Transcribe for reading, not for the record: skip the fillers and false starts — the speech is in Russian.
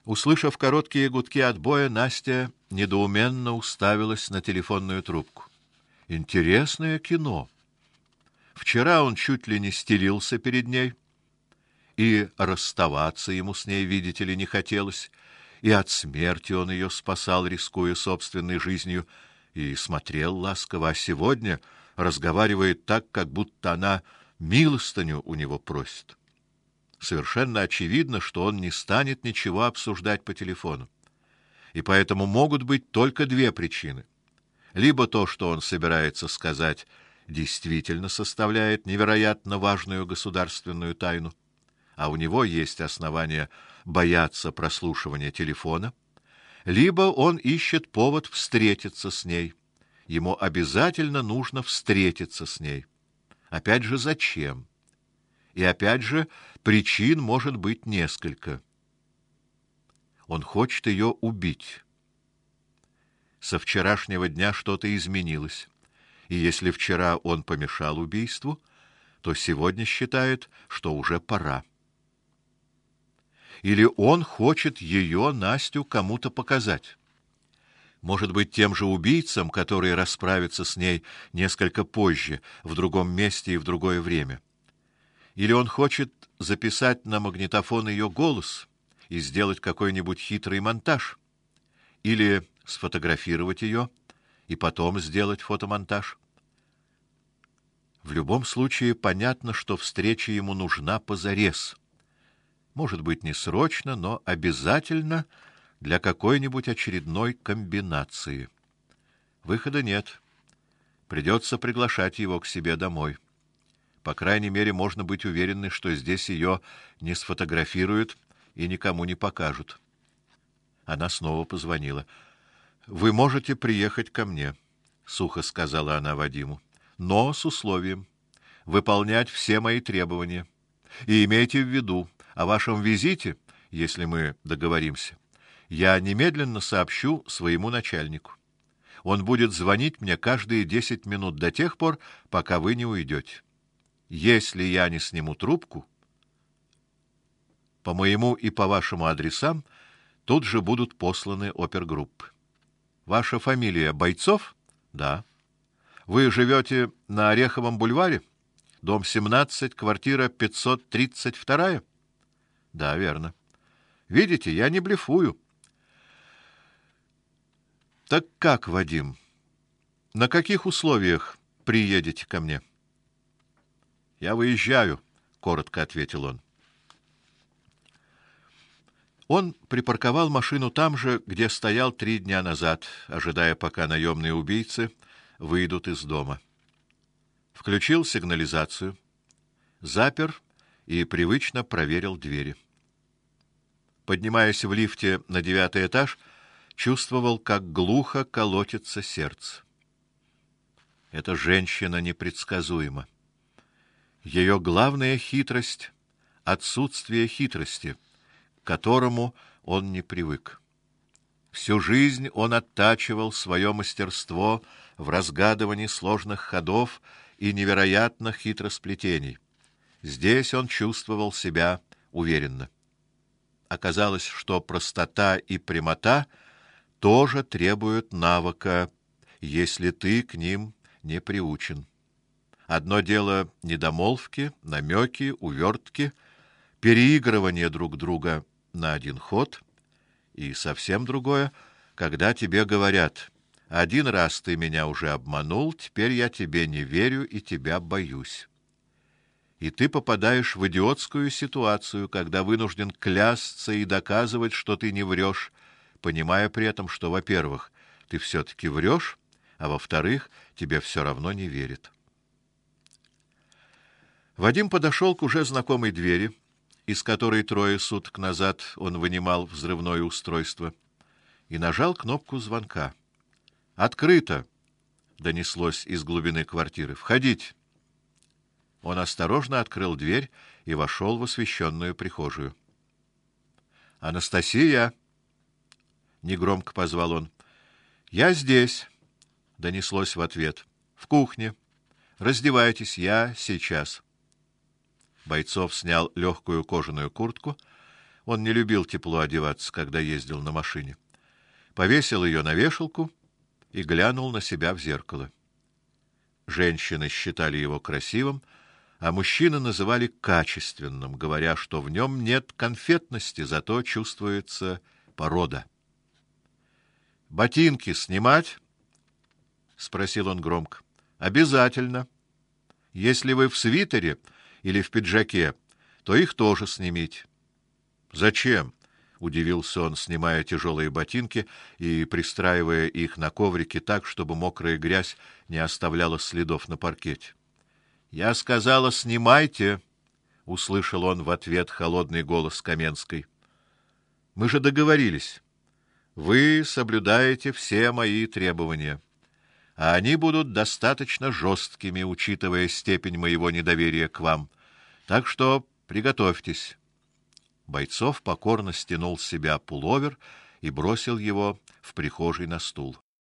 Услышав короткие гудки отбоя, Настя недоуменно уставилась на телефонную трубку. Интересное кино. Вчера он чуть ли не стелился перед ней, и расставаться ему с ней, видите ли, не хотелось, и от смерти он ее спасал, рискуя собственной жизнью, и смотрел ласково, а сегодня разговаривает так, как будто она милостыню у него просит. Совершенно очевидно, что он не станет ничего обсуждать по телефону. И поэтому могут быть только две причины: либо то, что он собирается сказать, действительно составляет невероятно важную государственную тайну, а у него есть основания бояться прослушивания телефона, либо он ищет повод встретиться с ней. Ему обязательно нужно встретиться с ней. Опять же, зачем? И опять же, причин может быть несколько. Он хочет ее убить. Со вчерашнего дня что-то изменилось. И если вчера он помешал убийству, то сегодня считает, что уже пора. Или он хочет ее, Настю, кому-то показать. Может быть, тем же убийцам, которые расправятся с ней несколько позже, в другом месте и в другое время. Или он хочет записать на магнитофон ее голос и сделать какой-нибудь хитрый монтаж. Или сфотографировать ее и потом сделать фотомонтаж. В любом случае понятно, что встреча ему нужна позарез. Может быть, не срочно, но обязательно для какой-нибудь очередной комбинации. Выхода нет. Придется приглашать его к себе домой. По крайней мере, можно быть уверенной, что здесь ее не сфотографируют и никому не покажут. Она снова позвонила. Вы можете приехать ко мне, сухо сказала она Вадиму, но с условием выполнять все мои требования. И имейте в виду, о вашем визите, если мы договоримся, я немедленно сообщу своему начальнику. Он будет звонить мне каждые 10 минут до тех пор, пока вы не уйдете. Если я не сниму трубку, по моему и по вашему адресам тут же будут посланы опергруппы. Ваша фамилия Бойцов? Да. Вы живете на Ореховом бульваре? Дом 17, квартира 532? Да, верно. Видите, я не блефую. Так как, Вадим? На каких условиях приедете ко мне? Я выезжаю, коротко ответил он. Он припарковал машину там же, где стоял 3 дня назад, ожидая, пока наемные убийцы выйдут из дома. Включил сигнализацию, запер и привычно проверил двери. Поднимаясь в лифте на 9-й этаж, чувствовал, как глухо колотится сердце. Эта женщина непредсказуема. Ее главная хитрость — отсутствие хитрости, к которому он не привык. Всю жизнь он оттачивал свое мастерство в разгадывании сложных ходов и невероятных хитросплетений. Здесь он чувствовал себя уверенно. Оказалось, что простота и прямота тоже требуют навыка, если ты к ним не приучен. Одно дело недомолвки, намеки, увертки, переигрывание друг друга на один ход, и совсем другое, когда тебе говорят: один раз ты меня уже обманул, теперь я тебе не верю и тебя боюсь. И ты попадаешь в идиотскую ситуацию, когда вынужден клясться и доказывать, что ты не врешь, понимая при этом, что, во-первых, ты все-таки врешь, а во-вторых, тебе все равно не верят. Вадим подошел к уже знакомой двери, из которой 3 суток назад он вынимал взрывное устройство, и нажал кнопку звонка. «Открыто!» — донеслось из глубины квартиры. «Входите!» Он осторожно открыл дверь и вошел в освещенную прихожую. «Анастасия!» — негромко позвал он. «Я здесь!» — донеслось в ответ. «В кухне. Раздевайтесь, я сейчас». Бойцов снял легкую кожаную куртку, Он не любил тепло одеваться, когда ездил на машине. Повесил ее на вешалку и глянул на себя в зеркало. Женщины считали его красивым, а мужчины называли качественным, говоря, что в нем нет конфетности, зато чувствуется порода. Ботинки снимать? Спросил он громко. Обязательно. Если вы в свитере или в пиджаке, то их тоже снимите. Зачем? Удивился он, снимая тяжелые ботинки и пристраивая их на коврике так, чтобы мокрая грязь не оставляла следов на паркете. Я сказала, снимайте, услышал он в ответ холодный голос Каменской. Мы же договорились. Вы соблюдаете все мои требования, а они будут достаточно жесткими, учитывая степень моего недоверия к вам. Так что приготовьтесь. Бойцов покорно стянул с себя пуловер и бросил его в прихожей на стул.